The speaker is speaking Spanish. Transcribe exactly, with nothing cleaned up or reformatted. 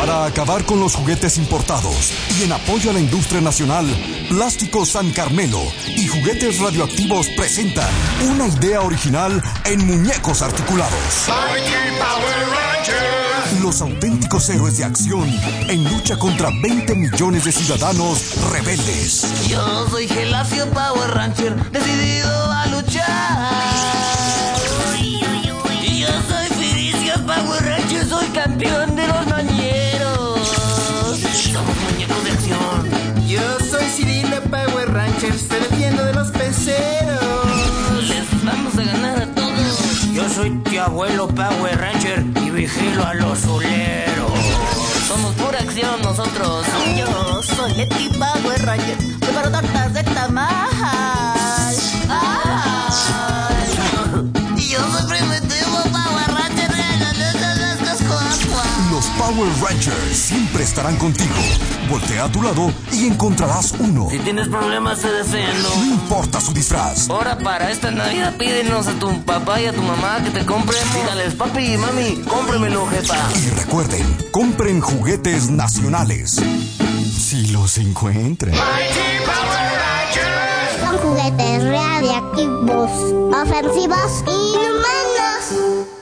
Para acabar con los juguetes importados y en apoyo a la industria nacional, Plásticos San Carmelo y Juguetes Radioactivos presentan una idea original en muñecos articulados. Mighty Power Rangers. Los auténticos héroes de acción en lucha contra veinte millones de ciudadanos rebeldes. Yo soy Gelacio Power Ranger, decidido a luchar. Y yo soy Felicio Power Ranger, soy campeón de los mañeros. Somos muñecos de acción. Yo soy Cirilo Power Ranger, te defiendo de los peceros. Les vamos a ganar a todos. Yo soy tío abuelo Power Ranger y vigilo a los soleros. Somos pura acción nosotros. Yo soy Leti Power Ranger, preparo tortas de tamal. ¡Ay! Y yo soy Primitivo Power Ranger. Los Power Rangers siempre estarán contigo. Voltea a tu lado y encontrarás uno. Si tienes problemas te deseando. No importa su disfraz. Ahora para esta Navidad pídenos a tu papá y a tu mamá que te compren. Dígales, papi y mami, cómpremelo, jefa. Y recuerden, compren juguetes nacionales. Si los encuentran. Mighty Power Rangers. Son juguetes radiactivos, ofensivos y inhumanos.